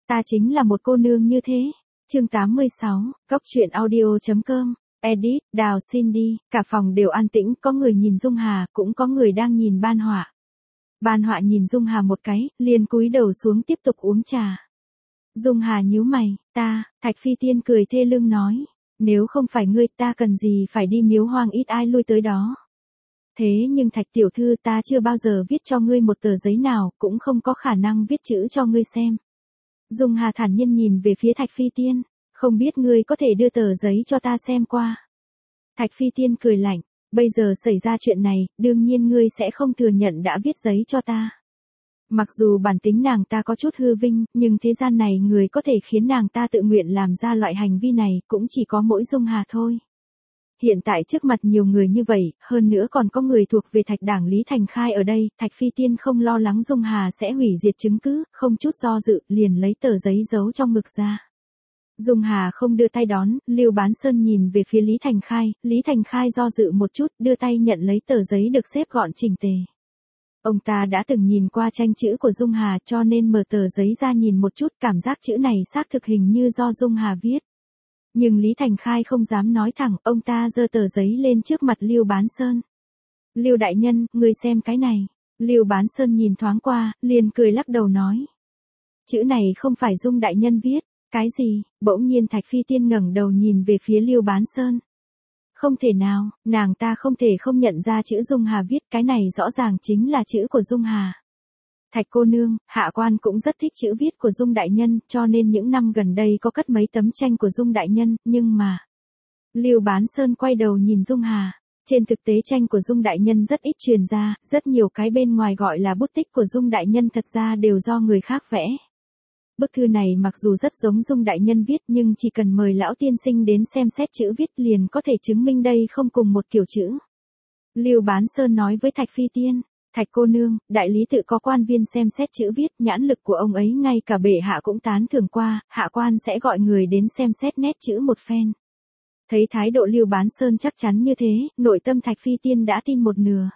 Ta chính là một cô nương như thế. Chương 86, Cốc truyện audio.com, edit, Đào xin đi, cả phòng đều an tĩnh, có người nhìn Dung Hà, cũng có người đang nhìn Ban Họa. Ban Họa nhìn Dung Hà một cái, liền cúi đầu xuống tiếp tục uống trà. Dung Hà nhíu mày, Thạch Phi Tiên cười thê lương nói, nếu không phải ngươi ta cần gì phải đi miếu hoang ít ai lui tới đó. Thế nhưng Thạch tiểu thư ta chưa bao giờ viết cho ngươi một tờ giấy nào, cũng không có khả năng viết chữ cho ngươi xem. Dung Hà thản nhiên nhìn về phía Thạch Phi Tiên, không biết ngươi có thể đưa tờ giấy cho ta xem qua. Thạch Phi Tiên cười lạnh, bây giờ xảy ra chuyện này, đương nhiên ngươi sẽ không thừa nhận đã viết giấy cho ta. Mặc dù bản tính nàng ta có chút hư vinh, nhưng thế gian này người có thể khiến nàng ta tự nguyện làm ra loại hành vi này cũng chỉ có mỗi Dung Hà thôi. Hiện tại trước mặt nhiều người như vậy, hơn nữa còn có người thuộc về Thạch Đảng Lý Thành Khai ở đây, Thạch Phi Tiên không lo lắng Dung Hà sẽ hủy diệt chứng cứ, không chút do dự, liền lấy tờ giấy giấu trong ngực ra. Dung Hà không đưa tay đón, Lưu Bán Sơn nhìn về phía Lý Thành Khai, Lý Thành Khai do dự một chút, đưa tay nhận lấy tờ giấy được xếp gọn chỉnh tề. Ông ta đã từng nhìn qua tranh chữ của Dung Hà cho nên mở tờ giấy ra nhìn một chút, cảm giác chữ này xác thực hình như do Dung Hà viết. Nhưng Lý Thành Khai không dám nói thẳng, ông ta giơ tờ giấy lên trước mặt Lưu Bán Sơn. Lưu đại nhân, ngươi xem cái này. Lưu Bán Sơn nhìn thoáng qua, liền cười lắc đầu nói. Chữ này không phải Dung đại nhân viết. Cái gì? Bỗng nhiên Thạch Phi Tiên ngẩng đầu nhìn về phía Lưu Bán Sơn. Không thể nào, nàng ta không thể không nhận ra chữ Dung Hà viết, cái này rõ ràng chính là chữ của Dung Hà. Thạch cô nương, hạ quan cũng rất thích chữ viết của Dung đại nhân, cho nên những năm gần đây có cất mấy tấm tranh của Dung đại nhân, nhưng mà... Lưu Bán Sơn quay đầu nhìn Dung Hà. Trên thực tế tranh của Dung đại nhân rất ít truyền ra, rất nhiều cái bên ngoài gọi là bút tích của Dung đại nhân thật ra đều do người khác vẽ. Bức thư này mặc dù rất giống Dung đại nhân viết nhưng chỉ cần mời lão tiên sinh đến xem xét chữ viết liền có thể chứng minh đây không cùng một kiểu chữ. Lưu Bán Sơn nói với Thạch Phi Tiên, Thạch cô nương, đại lý tự có quan viên xem xét chữ viết, nhãn lực của ông ấy ngay cả bệ hạ cũng tán thưởng qua, hạ quan sẽ gọi người đến xem xét nét chữ một phen. Thấy thái độ Lưu Bán Sơn chắc chắn như thế, nội tâm Thạch Phi Tiên đã tin một nửa.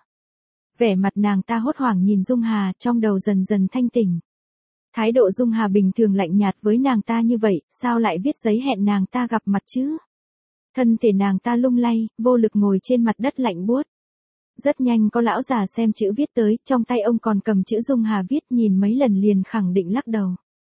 Vẻ mặt nàng ta hốt hoảng nhìn Dung Hà, trong đầu dần dần thanh tỉnh. Thái độ Dung Hà bình thường lạnh nhạt với nàng ta như vậy, sao lại viết giấy hẹn nàng ta gặp mặt chứ? Thân thể nàng ta lung lay, vô lực ngồi trên mặt đất lạnh buốt. Rất nhanh có lão già xem chữ viết tới, trong tay ông còn cầm chữ Dung Hà viết, nhìn mấy lần liền khẳng định lắc đầu.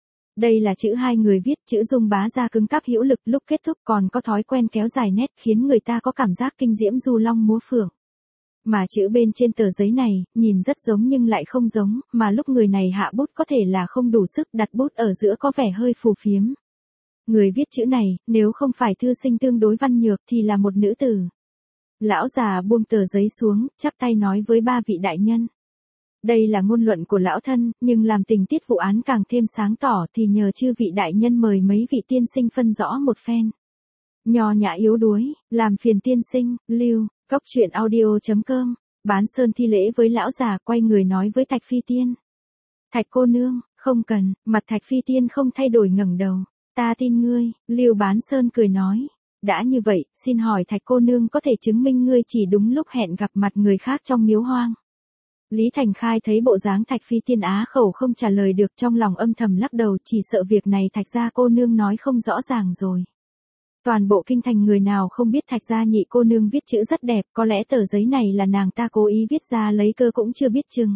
Đây là chữ hai người viết, chữ Dung bá gia cứng cáp hữu lực, lúc kết thúc còn có thói quen kéo dài nét khiến người ta có cảm giác kinh diễm du long múa phượng. Mà chữ bên trên tờ giấy này, nhìn rất giống nhưng lại không giống, mà lúc người này hạ bút có thể là không đủ sức, đặt bút ở giữa có vẻ hơi phù phiếm. Người viết chữ này, nếu không phải thư sinh tương đối văn nhược thì là một nữ tử. Lão già buông tờ giấy xuống, chắp tay nói với ba vị đại nhân. Đây là ngôn luận của lão thân, nhưng làm tình tiết vụ án càng thêm sáng tỏ thì nhờ chư vị đại nhân mời mấy vị tiên sinh phân rõ một phen. Nho nhã yếu đuối, làm phiền tiên sinh, Lưu. Cốc truyện audio.com, Bán Sơn thi lễ với lão già quay người nói với Thạch Phi Tiên. Thạch cô nương, không cần, mặt Thạch Phi Tiên không thay đổi ngẩng đầu. Ta tin ngươi, Lưu Bán Sơn cười nói. Đã như vậy, xin hỏi Thạch cô nương có thể chứng minh ngươi chỉ đúng lúc hẹn gặp mặt người khác trong miếu hoang. Lý Thành Khai thấy bộ dáng Thạch Phi Tiên á khẩu không trả lời được, trong lòng âm thầm lắc đầu, chỉ sợ việc này Thạch gia cô nương nói không rõ ràng rồi. Toàn bộ kinh thành người nào không biết Thạch gia nhị cô nương viết chữ rất đẹp, có lẽ tờ giấy này là nàng ta cố ý viết ra lấy cơ cũng chưa biết chừng.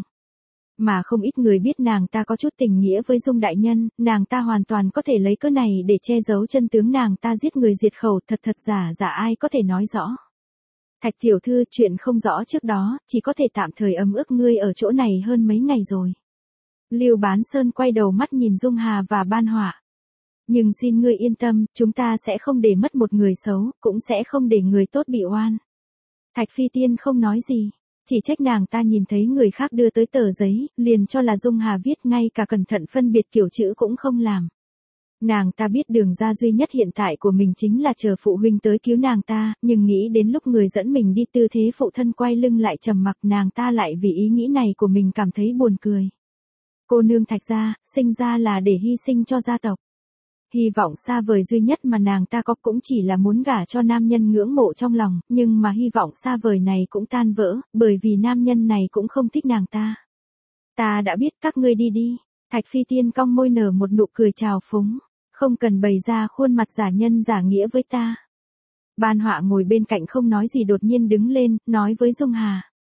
Mà không ít người biết nàng ta có chút tình nghĩa với Dung đại nhân, nàng ta hoàn toàn có thể lấy cớ này để che giấu chân tướng nàng ta giết người diệt khẩu, thật giả ai có thể nói rõ. Thạch tiểu thư, chuyện không rõ trước đó, chỉ có thể tạm thời ấm ức ngươi ở chỗ này hơn mấy ngày rồi. Lưu Bán Sơn quay đầu mắt nhìn Dung Hà và Ban Họa. Nhưng xin ngươi yên tâm, chúng ta sẽ không để mất một người xấu, cũng sẽ không để người tốt bị oan. Thạch Phi Tiên không nói gì, chỉ trách nàng ta nhìn thấy người khác đưa tới tờ giấy, liền cho là Dung Hà viết, ngay cả cẩn thận phân biệt kiểu chữ cũng không làm. Nàng ta biết đường ra duy nhất hiện tại của mình chính là chờ phụ huynh tới cứu nàng ta, nhưng nghĩ đến lúc người dẫn mình đi tư thế phụ thân quay lưng lại trầm mặc, nàng ta lại vì ý nghĩ này của mình cảm thấy buồn cười. Cô nương Thạch gia, sinh ra là để hy sinh cho gia tộc. Hy vọng xa vời duy nhất mà nàng ta có cũng chỉ là muốn gả cho nam nhân ngưỡng mộ trong lòng, nhưng mà hy vọng xa vời này cũng tan vỡ, bởi vì nam nhân này cũng không thích nàng ta. Ta đã biết, các ngươi đi đi. Thạch Phi Tiên cong môi nở một nụ cười trào phúng. Không cần bày ra khuôn mặt giả nhân giả nghĩa với ta. Ban Họa ngồi bên cạnh không nói gì đột nhiên đứng lên, nói với Dung Hà.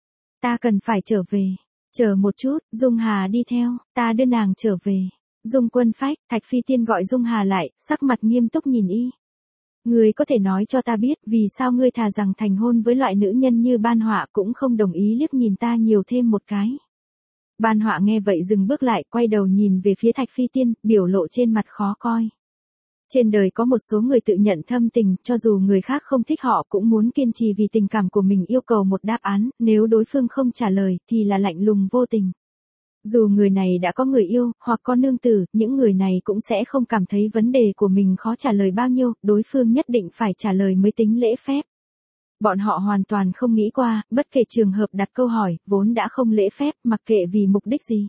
Ta cần phải trở về. Chờ một chút, Dung Hà đi theo, ta đưa nàng trở về. Dung Quân Phách, Thạch Phi Tiên gọi Dung Hà lại, sắc mặt nghiêm túc nhìn y. Ngươi có thể nói cho ta biết vì sao ngươi thà rằng thành hôn với loại nữ nhân như Ban Họa cũng không đồng ý liếc nhìn ta nhiều thêm một cái. Ban Họa nghe vậy dừng bước lại, quay đầu nhìn về phía Thạch Phi Tiên, biểu lộ trên mặt khó coi. Trên đời có một số người tự nhận thâm tình, cho dù người khác không thích họ cũng muốn kiên trì vì tình cảm của mình yêu cầu một đáp án, nếu đối phương không trả lời thì là lạnh lùng vô tình. Dù người này đã có người yêu, hoặc có nương tử, những người này cũng sẽ không cảm thấy vấn đề của mình khó trả lời bao nhiêu, đối phương nhất định phải trả lời mới tính lễ phép. Bọn họ hoàn toàn không nghĩ qua, bất kể trường hợp đặt câu hỏi, vốn đã không lễ phép, mặc kệ vì mục đích gì.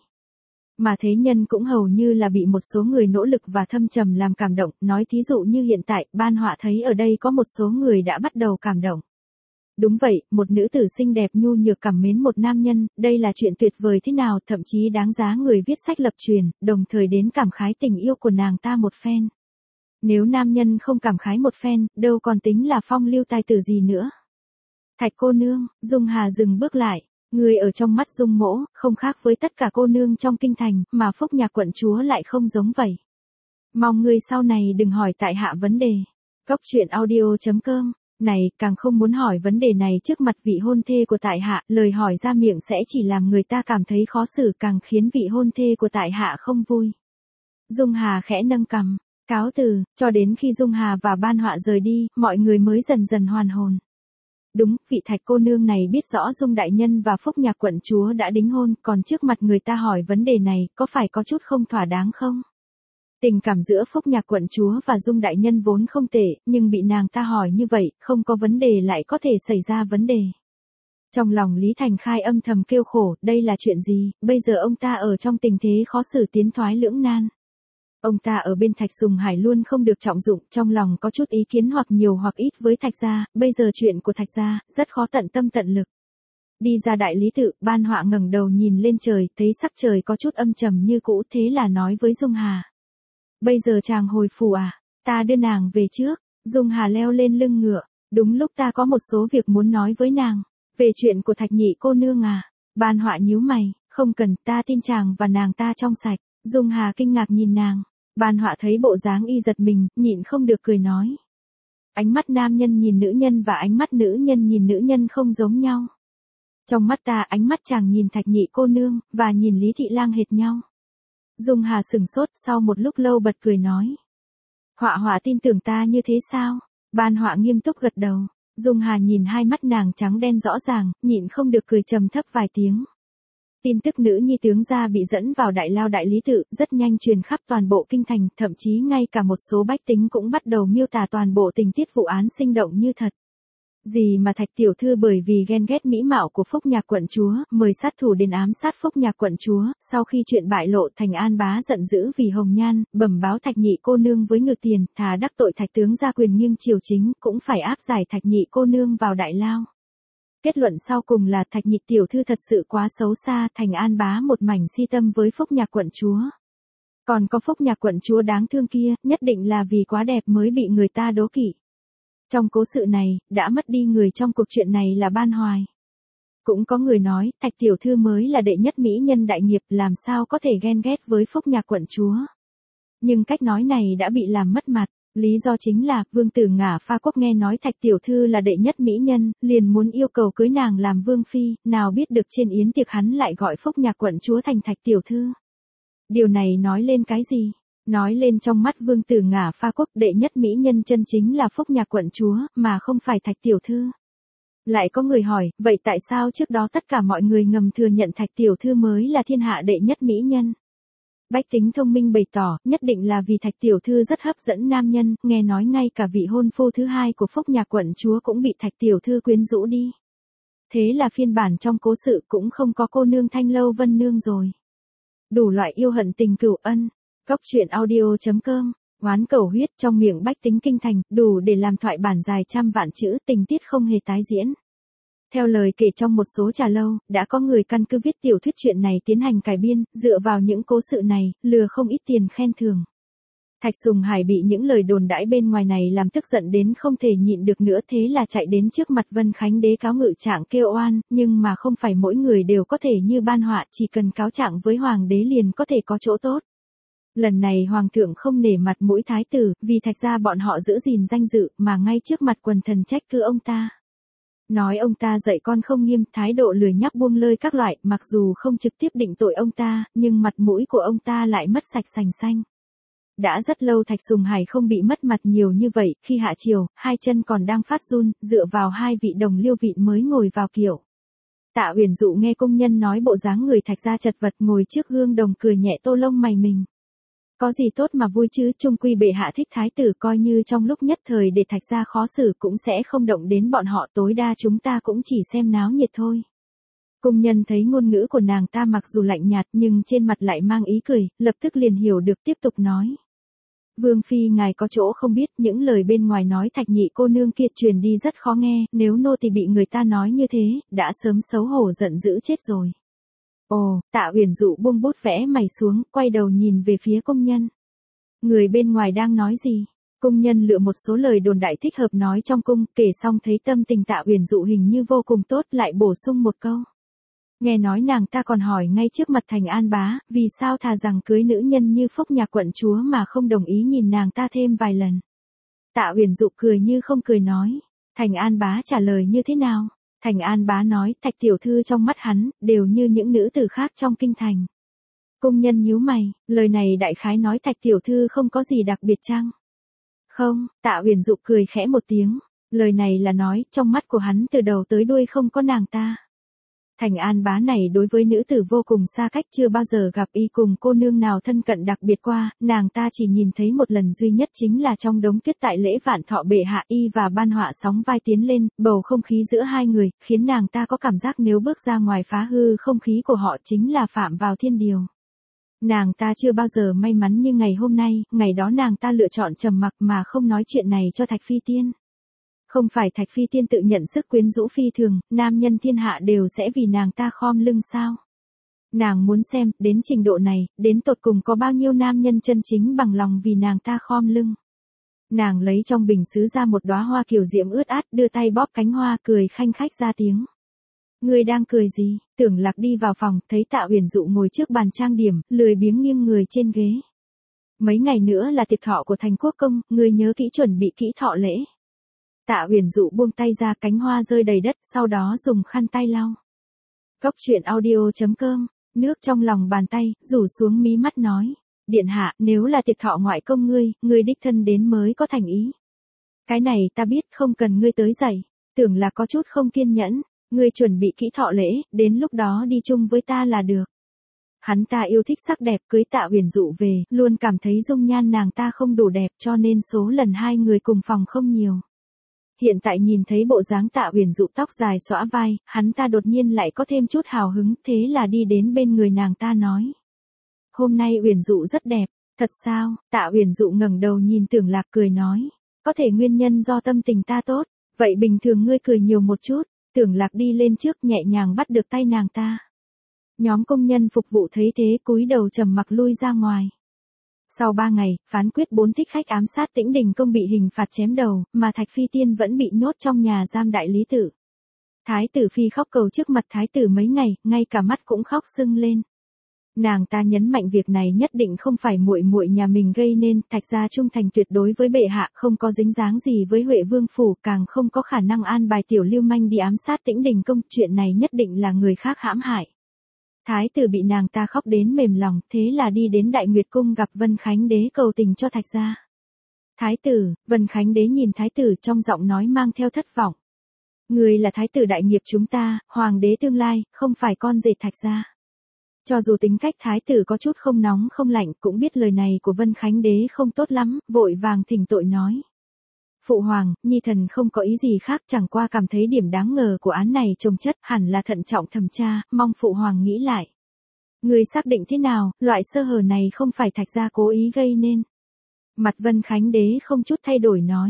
Mà thế nhân cũng hầu như là bị một số người nỗ lực và thâm trầm làm cảm động, nói thí dụ như hiện tại, Ban Họa thấy ở đây có một số người đã bắt đầu cảm động. Đúng vậy, một nữ tử xinh đẹp nhu nhược cảm mến một nam nhân, đây là chuyện tuyệt vời thế nào, thậm chí đáng giá người viết sách lập truyền, đồng thời đến cảm khái tình yêu của nàng ta một phen. Nếu nam nhân không cảm khái một phen, đâu còn tính là phong lưu tài tử gì nữa. Thạch cô nương, Dung Hà dừng bước lại. Người ở trong mắt Dung mỗ, không khác với tất cả cô nương trong kinh thành, mà Phúc Nhạc quận chúa lại không giống vậy. Mong người sau này đừng hỏi tại hạ vấn đề. Cốc truyện audio.com. Này, càng không muốn hỏi vấn đề này trước mặt vị hôn thê của tại hạ, lời hỏi ra miệng sẽ chỉ làm người ta cảm thấy khó xử, càng khiến vị hôn thê của tại hạ không vui. Dung Hà khẽ nâng cằm, cáo từ, cho đến khi Dung Hà và Ban Họa rời đi, mọi người mới dần dần hoàn hồn. Đúng, vị Thạch cô nương này biết rõ Dung đại nhân và Phúc Nhạc quận chúa đã đính hôn, còn trước mặt người ta hỏi vấn đề này, có phải có chút không thỏa đáng không? Tình cảm giữa Phúc Nhạc quận chúa và Dung đại nhân vốn không tệ, nhưng bị nàng ta hỏi như vậy, không có vấn đề lại có thể xảy ra vấn đề. Trong lòng Lý Thành Khai âm thầm kêu khổ, đây là chuyện gì, bây giờ ông ta ở trong tình thế khó xử tiến thoái lưỡng nan. Ông ta ở bên Thạch Sùng Hải luôn không được trọng dụng, trong lòng có chút ý kiến hoặc nhiều hoặc ít với Thạch gia, bây giờ chuyện của Thạch gia, rất khó tận tâm tận lực. Đi ra đại lý tự, Ban Họa ngẩng đầu nhìn lên trời, thấy sắc trời có chút âm trầm như cũ, thế là nói với Dung Hà. Bây giờ chàng hồi phủ à, ta đưa nàng về trước. Dung Hà leo lên lưng ngựa, đúng lúc ta có một số việc muốn nói với nàng. Về chuyện của Thạch nhị cô nương à? Ban Họa nhíu mày, không cần, ta tin chàng và nàng ta trong sạch. Dung Hà kinh ngạc nhìn nàng. Ban Họa thấy bộ dáng y giật mình, nhịn không được cười nói. Ánh mắt nam nhân nhìn nữ nhân và ánh mắt nữ nhân nhìn nữ nhân không giống nhau. Trong mắt ta ánh mắt chàng nhìn Thạch nhị cô nương, và nhìn Lý Thị Lang hệt nhau. Dung Hà sừng sốt, sau một lúc lâu bật cười nói. Họa tin tưởng ta như thế sao? Ban Họa nghiêm túc gật đầu. Dung Hà nhìn hai mắt nàng trắng đen rõ ràng, nhịn không được cười trầm thấp vài tiếng. Tin tức nữ nhi tướng gia bị dẫn vào đại lao đại lý tự, rất nhanh truyền khắp toàn bộ kinh thành, thậm chí ngay cả một số bách tính cũng bắt đầu miêu tả toàn bộ tình tiết vụ án sinh động như thật. Gì mà Thạch tiểu thư bởi vì ghen ghét mỹ mạo của Phúc Nhạc quận chúa, mời sát thủ đến ám sát Phúc Nhạc quận chúa, sau khi chuyện bại lộ Thành An bá giận dữ vì hồng nhan, bẩm báo Thạch nhị cô nương với ngự tiền, thà đắc tội Thạch tướng gia quyền nghiêng triều chính, cũng phải áp giải Thạch nhị cô nương vào đại lao. Kết luận sau cùng là Thạch nhị tiểu thư thật sự quá xấu xa, Thành An bá một mảnh si tâm với Phúc Nhạc quận chúa. Còn có Phúc Nhạc quận chúa đáng thương kia, nhất định là vì quá đẹp mới bị người ta đố kỵ. Trong cố sự này, đã mất đi người trong cuộc chuyện này là Ban Hoài. Cũng có người nói, Thạch tiểu thư mới là đệ nhất mỹ nhân đại nghiệp, làm sao có thể ghen ghét với Phúc Nhạc quận chúa. Nhưng cách nói này đã bị làm mất mặt, lý do chính là, vương tử Ngả Pha Quốc nghe nói Thạch tiểu thư là đệ nhất mỹ nhân, liền muốn yêu cầu cưới nàng làm vương phi, nào biết được trên yến tiệc hắn lại gọi Phúc Nhạc quận chúa thành Thạch tiểu thư. Điều này nói lên cái gì? Nói lên trong mắt vương tử Ngả Pha Quốc đệ nhất mỹ nhân chân chính là Phúc Nhạc quận chúa, mà không phải Thạch tiểu thư. Lại có người hỏi, vậy tại sao trước đó tất cả mọi người ngầm thừa nhận Thạch tiểu thư mới là thiên hạ đệ nhất mỹ nhân? Bách tính thông minh bày tỏ, nhất định là vì Thạch tiểu thư rất hấp dẫn nam nhân, nghe nói ngay cả vị hôn phu thứ hai của Phúc Nhạc quận chúa cũng bị Thạch tiểu thư quyến rũ đi. Thế là phiên bản trong cố sự cũng không có cô nương Thanh Lâu Vân Nương rồi. Đủ loại yêu hận tình cửu ân. Cốc truyện audio.com, oán cầu huyết trong miệng bách tính kinh thành, đủ để làm thoại bản dài trăm vạn chữ, tình tiết không hề tái diễn. Theo lời kể trong một số trà lâu, đã có người căn cứ viết tiểu thuyết chuyện này tiến hành cải biên, dựa vào những cố sự này, lừa không ít tiền khen thưởng. Thạch Sùng Hải bị những lời đồn đãi bên ngoài này làm tức giận đến không thể nhịn được nữa, thế là chạy đến trước mặt Vân Khánh Đế cáo ngự trạng kêu oan, nhưng mà không phải mỗi người đều có thể như Ban Họa, chỉ cần cáo trạng với Hoàng đế liền có thể có chỗ tốt. Lần này Hoàng thượng không nể mặt mũi thái tử, vì Thạch gia bọn họ giữ gìn danh dự, mà ngay trước mặt quần thần trách cứ ông ta. Nói ông ta dạy con không nghiêm, thái độ lười nhác buông lơi các loại, mặc dù không trực tiếp định tội ông ta, nhưng mặt mũi của ông ta lại mất sạch sành xanh. Đã rất lâu Thạch Sùng Hải không bị mất mặt nhiều như vậy, khi hạ triều, hai chân còn đang phát run, dựa vào hai vị đồng liêu vị mới ngồi vào kiệu. Tạ Uyển Dụ nghe công nhân nói bộ dáng người Thạch gia chật vật ngồi trước gương đồng cười nhẹ tô lông mày mình. Có gì tốt mà vui chứ, chung quy bệ hạ thích thái tử, coi như trong lúc nhất thời để Thạch gia khó xử cũng sẽ không động đến bọn họ, tối đa chúng ta cũng chỉ xem náo nhiệt thôi. Công nhân thấy ngôn ngữ của nàng ta mặc dù lạnh nhạt nhưng trên mặt lại mang ý cười, lập tức liền hiểu được, tiếp tục nói. Vương phi ngài có chỗ không biết, những lời bên ngoài nói Thạch nhị cô nương kia truyền đi rất khó nghe, nếu nô tỳ bị người ta nói như thế, đã sớm xấu hổ giận dữ chết rồi. Ồ, Tạ Uyển Dụ buông bút vẽ mày xuống, quay đầu nhìn về phía công nhân. Người bên ngoài đang nói gì? Công nhân lựa một số lời đồn đại thích hợp nói trong cung, kể xong thấy tâm tình Tạ Uyển Dụ hình như vô cùng tốt, lại bổ sung một câu. Nghe nói nàng ta còn hỏi ngay trước mặt Thành An bá, vì sao thà rằng cưới nữ nhân như Phúc nhà quận chúa mà không đồng ý nhìn nàng ta thêm vài lần. Tạ Uyển Dụ cười như không cười nói. Thành An bá trả lời như thế nào? Thành An bá nói, Thạch tiểu thư trong mắt hắn, đều như những nữ tử khác trong kinh thành. Công nhân nhíu mày, lời này đại khái nói Thạch tiểu thư không có gì đặc biệt chăng? Không, Tạ Uyển Dụ cười khẽ một tiếng, lời này là nói, trong mắt của hắn từ đầu tới đuôi không có nàng ta. Thành An bá này đối với nữ tử vô cùng xa cách, chưa bao giờ gặp y cùng cô nương nào thân cận đặc biệt qua, nàng ta chỉ nhìn thấy một lần duy nhất, chính là trong đống tuyết tại lễ vạn thọ bệ hạ, y và Ban Họa sóng vai tiến lên, bầu không khí giữa hai người, khiến nàng ta có cảm giác nếu bước ra ngoài phá hư không khí của họ chính là phạm vào thiên điều. Nàng ta chưa bao giờ may mắn như ngày hôm nay, ngày đó nàng ta lựa chọn trầm mặc mà không nói chuyện này cho Thạch Phi Tiên. Không phải Thạch Phi Tiên tự nhận sức quyến rũ phi thường, nam nhân thiên hạ đều sẽ vì nàng ta khom lưng sao? Nàng muốn xem, đến trình độ này, đến tột cùng có bao nhiêu nam nhân chân chính bằng lòng vì nàng ta khom lưng. Nàng lấy trong bình sứ ra một đóa hoa kiều diễm ướt át, đưa tay bóp cánh hoa, cười khanh khách ra tiếng. Ngươi đang cười gì? Tưởng Lạc đi vào phòng, thấy Tạ Uyển Dụ ngồi trước bàn trang điểm, lười biếng nghiêng người trên ghế. Mấy ngày nữa là tiệc thọ của Thành Quốc công, ngươi nhớ kỹ chuẩn bị kỹ thọ lễ. Tạ Uyển Dụ buông tay ra, cánh hoa rơi đầy đất, sau đó dùng khăn tay lau. Cốc truyện audio.com, nước trong lòng bàn tay, rủ xuống mí mắt nói. Điện hạ, nếu là tiệc thọ ngoại công ngươi đích thân đến mới có thành ý. Cái này ta biết, không cần ngươi tới dạy. Tưởng là có chút không kiên nhẫn, ngươi chuẩn bị kỹ thọ lễ, đến lúc đó đi chung với ta là được. Hắn ta yêu thích sắc đẹp, cưới Tạ Uyển Dụ về, luôn cảm thấy dung nhan nàng ta không đủ đẹp, cho nên số lần hai người cùng phòng không nhiều. Hiện tại nhìn thấy bộ dáng Tạ Uyển Dụ tóc dài xõa vai, hắn ta đột nhiên lại có thêm chút hào hứng, thế là đi đến bên người nàng ta nói. Hôm nay Uyển Dụ rất đẹp, thật sao? Tạ Uyển Dụ ngẩng đầu nhìn Tưởng Lạc cười nói. Có thể nguyên nhân do tâm tình ta tốt, vậy bình thường ngươi cười nhiều một chút. Tưởng Lạc đi lên trước nhẹ nhàng bắt được tay nàng ta. Nhóm công nhân phục vụ thấy thế cúi đầu trầm mặc lui ra ngoài. Sau 3 ngày, phán quyết 4 thích khách ám sát Tĩnh Đình Công bị hình phạt chém đầu, mà Thạch Phi Tiên vẫn bị nhốt trong nhà giam Đại Lý Tự. Thái tử Phi khóc cầu trước mặt thái tử mấy ngày, ngay cả mắt cũng khóc sưng lên. Nàng ta nhấn mạnh việc này nhất định không phải muội muội nhà mình gây nên, Thạch gia trung thành tuyệt đối với bệ hạ, không có dính dáng gì với Huệ Vương phủ, càng không có khả năng an bài tiểu lưu manh đi ám sát Tĩnh Đình Công, chuyện này nhất định là người khác hãm hại. Thái tử bị nàng ta khóc đến mềm lòng, thế là đi đến Đại Nguyệt cung gặp Vân Khánh Đế cầu tình cho Thạch gia. Thái tử, Vân Khánh Đế nhìn thái tử trong giọng nói mang theo thất vọng. Người là thái tử đại nghiệp chúng ta, hoàng đế tương lai, không phải con rể Thạch gia. Cho dù tính cách thái tử có chút không nóng không lạnh, cũng biết lời này của Vân Khánh Đế không tốt lắm, vội vàng thỉnh tội nói. Phụ hoàng, nhi thần không có ý gì khác, chẳng qua cảm thấy điểm đáng ngờ của án này chồng chất, hẳn là thận trọng thẩm tra, mong phụ hoàng nghĩ lại. Người xác định thế nào, loại sơ hở này không phải Thạch gia cố ý gây nên. Mặt Vân Khánh Đế không chút thay đổi nói.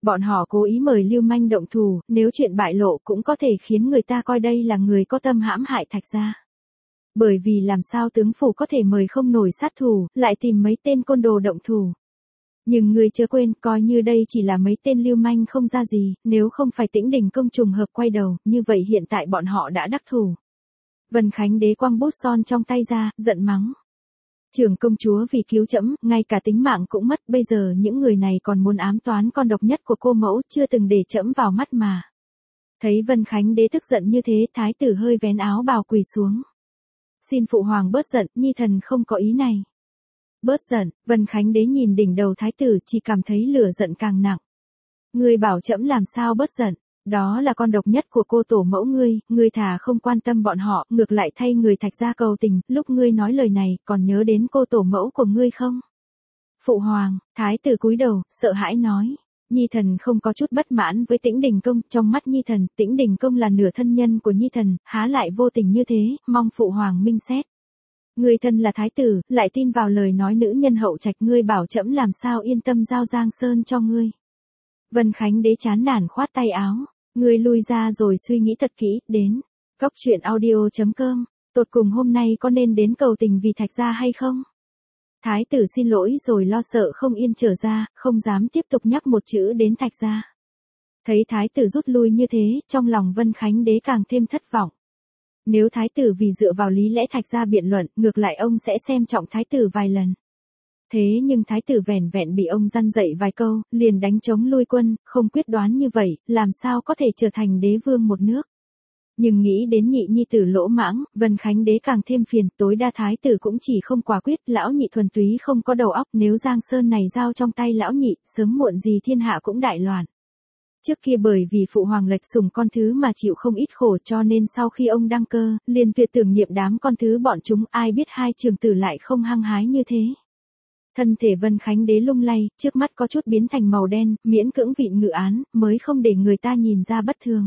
Bọn họ cố ý mời Lưu Manh động thủ, nếu chuyện bại lộ cũng có thể khiến người ta coi đây là người có tâm hãm hại Thạch gia. Bởi vì làm sao tướng phủ có thể mời không nổi sát thủ, lại tìm mấy tên côn đồ động thủ. Nhưng người chớ quên, coi như đây chỉ là mấy tên lưu manh không ra gì, nếu không phải Tĩnh Đình công trùng hợp quay đầu, như vậy hiện tại bọn họ đã đắc thủ. Vân Khánh Đế quăng bút son trong tay ra, giận mắng. Trưởng công chúa vì cứu trẫm, ngay cả tính mạng cũng mất, bây giờ những người này còn muốn ám toán con độc nhất của cô mẫu, chưa từng để trẫm vào mắt mà. Thấy Vân Khánh Đế tức giận như thế, thái tử hơi vén áo bào quỳ xuống. Xin phụ hoàng bớt giận, nhi thần không có ý này. Bớt giận, Vân Khánh Đế nhìn đỉnh đầu thái tử, chỉ cảm thấy lửa giận càng nặng. Ngươi bảo trẫm làm sao bớt giận, đó là con độc nhất của cô tổ mẫu ngươi thà không quan tâm bọn họ, ngược lại thay người Thạch gia cầu tình, lúc ngươi nói lời này, còn nhớ đến cô tổ mẫu của ngươi không? Phụ hoàng, thái tử cúi đầu, sợ hãi nói. Nhi thần không có chút bất mãn với Tĩnh Đình công, trong mắt Nhi thần, Tĩnh Đình công là nửa thân nhân của Nhi thần, há lại vô tình như thế, mong phụ hoàng minh xét. Ngươi thân là thái tử, lại tin vào lời nói nữ nhân hậu trạch, ngươi bảo trẫm làm sao yên tâm giao Giang Sơn cho ngươi. Vân Khánh Đế chán nản khoát tay áo, ngươi lui ra rồi suy nghĩ thật kỹ, đến. Cốc truyện audio.com, tột cùng hôm nay có nên đến cầu tình vì Thạch gia hay không? Thái tử xin lỗi rồi lo sợ không yên trở ra, không dám tiếp tục nhắc một chữ đến Thạch gia. Thấy thái tử rút lui như thế, trong lòng Vân Khánh Đế càng thêm thất vọng. Nếu thái tử vì dựa vào lý lẽ Thạch gia biện luận, ngược lại ông sẽ xem trọng thái tử vài lần. Thế nhưng thái tử vẻn vẹn bị ông răn dạy vài câu, liền đánh chống lui quân, không quyết đoán như vậy, làm sao có thể trở thành đế vương một nước. Nhưng nghĩ đến nhị nhi tử lỗ mãng, Vân Khánh Đế càng thêm phiền, tối đa thái tử cũng chỉ không quả quyết, lão nhị thuần túy không có đầu óc, nếu Giang Sơn này giao trong tay lão nhị, sớm muộn gì thiên hạ cũng đại loạn. Trước kia bởi vì phụ hoàng lệch sủng con thứ mà chịu không ít khổ, cho nên sau khi ông đăng cơ, liền tuyệt tưởng niệm đám con thứ bọn chúng, ai biết hai trường tử lại không hăng hái như thế. Thân thể Vân Khánh Đế lung lay, trước mắt có chút biến thành màu đen, miễn cưỡng vịn ngự án, mới không để người ta nhìn ra bất thường.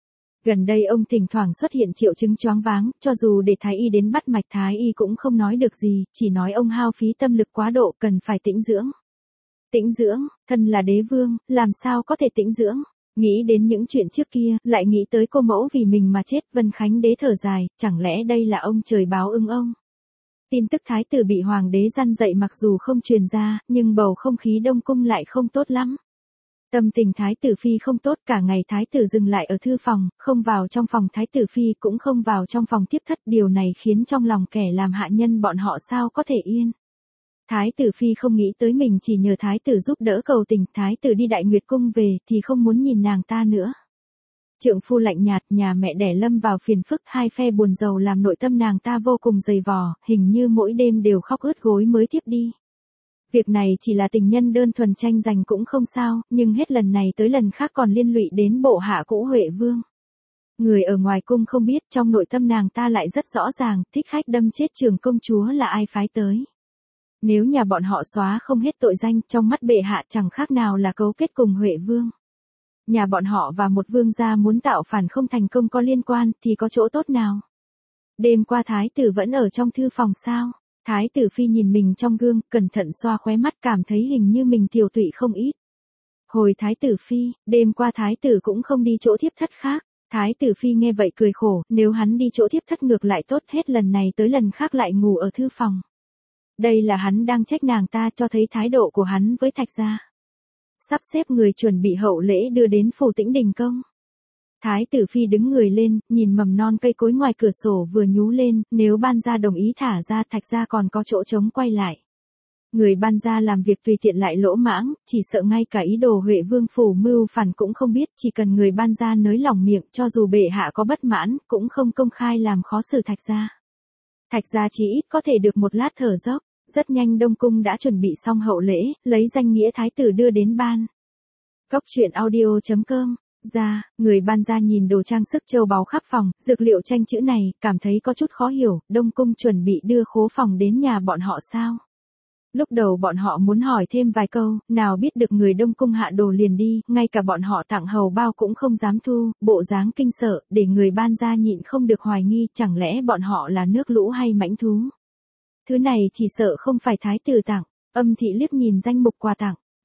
Gần đây ông thỉnh thoảng xuất hiện triệu chứng choáng váng, cho dù để thái y đến bắt mạch thái y cũng không nói được gì, chỉ nói ông hao phí tâm lực quá độ, cần phải tĩnh dưỡng. Tĩnh dưỡng, thân là đế vương, làm sao có thể tĩnh dưỡng? Nghĩ đến những chuyện trước kia, lại nghĩ tới cô mẫu vì mình mà chết, Vân Khánh Đế thở dài, chẳng lẽ đây là ông trời báo ứng ông? Tin tức thái tử bị hoàng đế răn dạy mặc dù không truyền ra, nhưng bầu không khí Đông cung lại không tốt lắm. Tâm tình thái tử phi không tốt, cả ngày thái tử dừng lại ở thư phòng, không vào trong phòng thái tử phi cũng không vào trong phòng tiếp thất, điều này khiến trong lòng kẻ làm hạ nhân bọn họ sao có thể yên. Thái tử phi không nghĩ tới mình chỉ nhờ thái tử giúp đỡ cầu tình, thái tử đi Đại Nguyệt cung về thì không muốn nhìn nàng ta nữa. Trượng phu lạnh nhạt, nhà mẹ đẻ lâm vào phiền phức, hai phe buồn rầu làm nội tâm nàng ta vô cùng dày vò, hình như mỗi đêm đều khóc ướt gối mới tiếp đi. Việc này chỉ là tình nhân đơn thuần tranh giành cũng không sao, nhưng hết lần này tới lần khác còn liên lụy đến bộ hạ cũ Huệ Vương. Người ở ngoài cung không biết, trong nội tâm nàng ta lại rất rõ ràng, thích khách đâm chết trưởng công chúa là ai phái tới. Nếu nhà bọn họ xóa không hết tội danh, trong mắt bệ hạ chẳng khác nào là cấu kết cùng Huệ Vương. Nhà bọn họ và một vương gia muốn tạo phản không thành công có liên quan, thì có chỗ tốt nào? Đêm qua thái tử vẫn ở trong thư phòng sao? Thái tử phi nhìn mình trong gương, cẩn thận xoa khóe mắt, cảm thấy hình như mình tiều tụy không ít. Hồi thái tử phi, đêm qua thái tử cũng không đi chỗ thiếp thất khác. Thái tử phi nghe vậy cười khổ, nếu hắn đi chỗ thiếp thất ngược lại tốt, hết lần này tới lần khác lại ngủ ở thư phòng. Đây là hắn đang trách nàng ta, cho thấy thái độ của hắn với Thạch gia. Sắp xếp người chuẩn bị hậu lễ đưa đến phủ Tĩnh Đình công. Thái tử phi đứng người lên, nhìn mầm non cây cối ngoài cửa sổ vừa nhú lên, nếu ban gia đồng ý thả ra, Thạch gia còn có chỗ trống quay lại. Người ban gia làm việc tùy tiện lại lỗ mãng, chỉ sợ ngay cả ý đồ Huệ Vương phủ mưu phản cũng không biết, chỉ cần người ban gia nới lỏng miệng, cho dù bệ hạ có bất mãn, cũng không công khai làm khó xử Thạch gia. Thạch gia chỉ ít có thể được một lát thở dốc. Rất nhanh Đông cung đã chuẩn bị xong hậu lễ, lấy danh nghĩa thái tử đưa đến ban. Cốc truyện audio.com, ra, người ban gia nhìn đồ trang sức châu báu khắp phòng, dược liệu tranh chữ này, cảm thấy có chút khó hiểu, Đông cung chuẩn bị đưa khố phòng đến nhà bọn họ sao? Lúc đầu bọn họ muốn hỏi thêm vài câu, nào biết được người Đông cung hạ đồ liền đi, ngay cả bọn họ tặng hầu bao cũng không dám thu, bộ dáng kinh sợ, để người ban gia nhịn không được hoài nghi, chẳng lẽ bọn họ là nước lũ hay mãnh thú? Thứ này chỉ sợ không phải thái tử tặng, Âm Thị liếc nhìn danh mục quà tặng,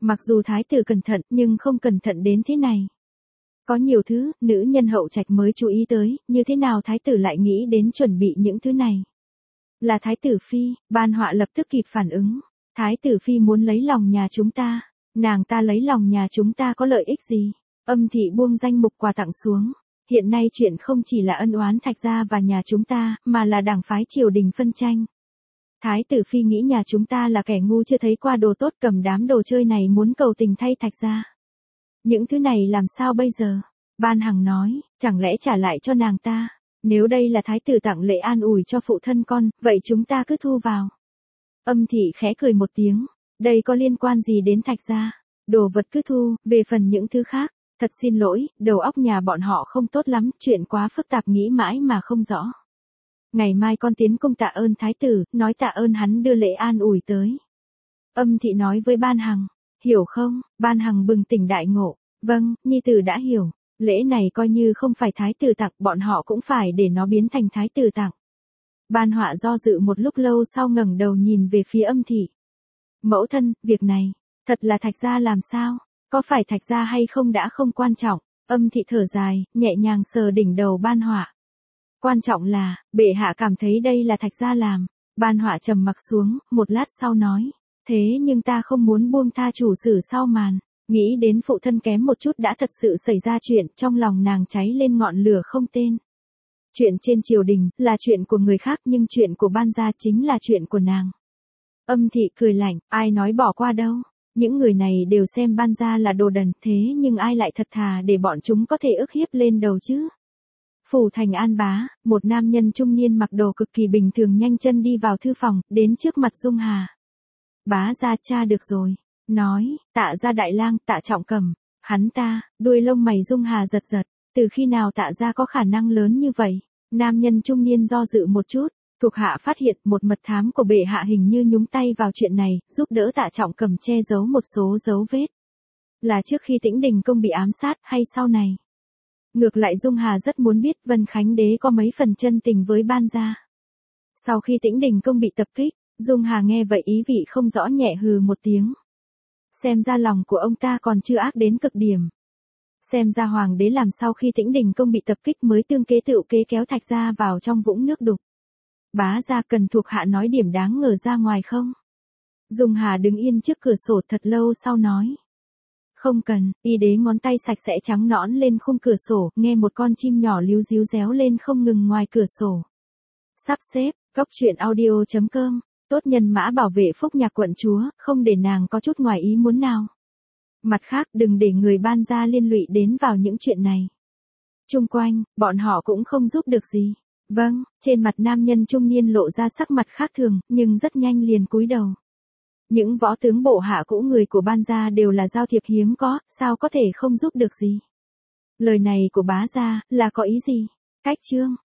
Mặc dù thái tử cẩn thận nhưng không cẩn thận đến thế này. Có nhiều thứ, nữ nhân hậu trạch mới chú ý tới, như thế nào thái tử lại nghĩ đến chuẩn bị những thứ này. Là thái tử phi, Ban Họa lập tức kịp phản ứng. Thái tử phi muốn lấy lòng nhà chúng ta. Nàng ta lấy lòng nhà chúng ta có lợi ích gì? Âm thị buông danh mục quà tặng xuống. Hiện nay chuyện không chỉ là ân oán Thạch gia và nhà chúng ta, mà là đảng phái triều đình phân tranh. Thái tử phi nghĩ nhà chúng ta là kẻ ngu chưa thấy qua đồ tốt, cầm đám đồ chơi này muốn cầu tình thay Thạch gia. Những thứ này làm sao bây giờ? Ban Hằng nói, chẳng lẽ trả lại cho nàng ta? Nếu đây là thái tử tặng lễ an ủi cho phụ thân con, vậy chúng ta cứ thu vào. Âm thị khẽ cười một tiếng, đây có liên quan gì đến Thạch gia? Đồ vật cứ thu, về phần những thứ khác, thật xin lỗi, đầu óc nhà bọn họ không tốt lắm, chuyện quá phức tạp nghĩ mãi mà không rõ. Ngày mai con tiến cung tạ ơn thái tử, nói tạ ơn hắn đưa lễ an ủi tới. Âm thị nói với Ban Hằng, hiểu không? Ban Hằng bừng tỉnh đại ngộ, vâng, nhi tử đã hiểu, lễ này coi như không phải thái tử tặng, bọn họ cũng phải để nó biến thành thái tử tặng. Ban Họa do dự một lúc lâu sau ngẩng đầu nhìn về phía Âm thị. Mẫu thân, việc này, thật là Thạch gia làm sao? Có phải Thạch gia hay không đã không quan trọng? Âm thị thở dài, nhẹ nhàng sờ đỉnh đầu Ban Họa. Quan trọng là, bệ hạ cảm thấy đây là Thạch gia làm. Ban Họa trầm mặc xuống, một lát sau nói, thế nhưng ta không muốn buông tha chủ sử sau màn. Nghĩ đến phụ thân kém một chút đã thật sự xảy ra chuyện, trong lòng nàng cháy lên ngọn lửa không tên. Chuyện trên triều đình, là chuyện của người khác nhưng chuyện của Ban gia chính là chuyện của nàng. Âm thị cười lạnh, ai nói bỏ qua đâu. Những người này đều xem Ban gia là đồ đần, thế nhưng ai lại thật thà để bọn chúng có thể ức hiếp lên đầu chứ. Phủ thành An Bá, một nam nhân trung niên mặc đồ cực kỳ bình thường nhanh chân đi vào thư phòng, đến trước mặt Dung Hà. Bá gia cha được rồi. Nói, Tạ gia đại lang, Tạ Trọng Cẩm. Hắn ta, đuôi lông mày Dung Hà giật giật. Từ khi nào Tạ gia có khả năng lớn như vậy? Nam nhân trung niên do dự một chút. Thuộc hạ phát hiện một mật thám của bệ hạ hình như nhúng tay vào chuyện này, giúp đỡ Tạ Trọng Cẩm che giấu một số dấu vết. Là trước khi Tĩnh Đình Công bị ám sát hay sau này? Ngược lại Dung Hà rất muốn biết Vân Khánh Đế có mấy phần chân tình với Ban gia. Sau khi Tĩnh Đình Công bị tập kích, Dung Hà nghe vậy ý vị không rõ nhẹ hừ một tiếng. Xem ra lòng của ông ta còn chưa ác đến cực điểm. Xem ra hoàng đế làm sau khi Tĩnh Đình Công bị tập kích mới tương kế tựu kế kéo Thạch gia vào trong vũng nước đục. Bá gia cần thuộc hạ nói điểm đáng ngờ ra ngoài không? Dung Hà đứng yên trước cửa sổ thật lâu sau nói. Không cần, y đế ngón tay sạch sẽ trắng nõn lên khung cửa sổ, nghe một con chim nhỏ líu ríu réo lên không ngừng ngoài cửa sổ. Sắp xếp, góc truyện audio.com, tốt nhân mã bảo vệ phúc nhạc quận chúa, không để nàng có chút ngoài ý muốn nào. Mặt khác đừng để người Ban gia liên lụy đến vào những chuyện này. Chung quanh, bọn họ cũng không giúp được gì. Vâng, trên mặt nam nhân trung niên lộ ra sắc mặt khác thường, nhưng rất nhanh liền cúi đầu. Những võ tướng bộ hạ cũ người của Ban gia đều là giao thiệp hiếm có, sao có thể không giúp được gì. Lời này của bá gia, là có ý gì? Cách chương.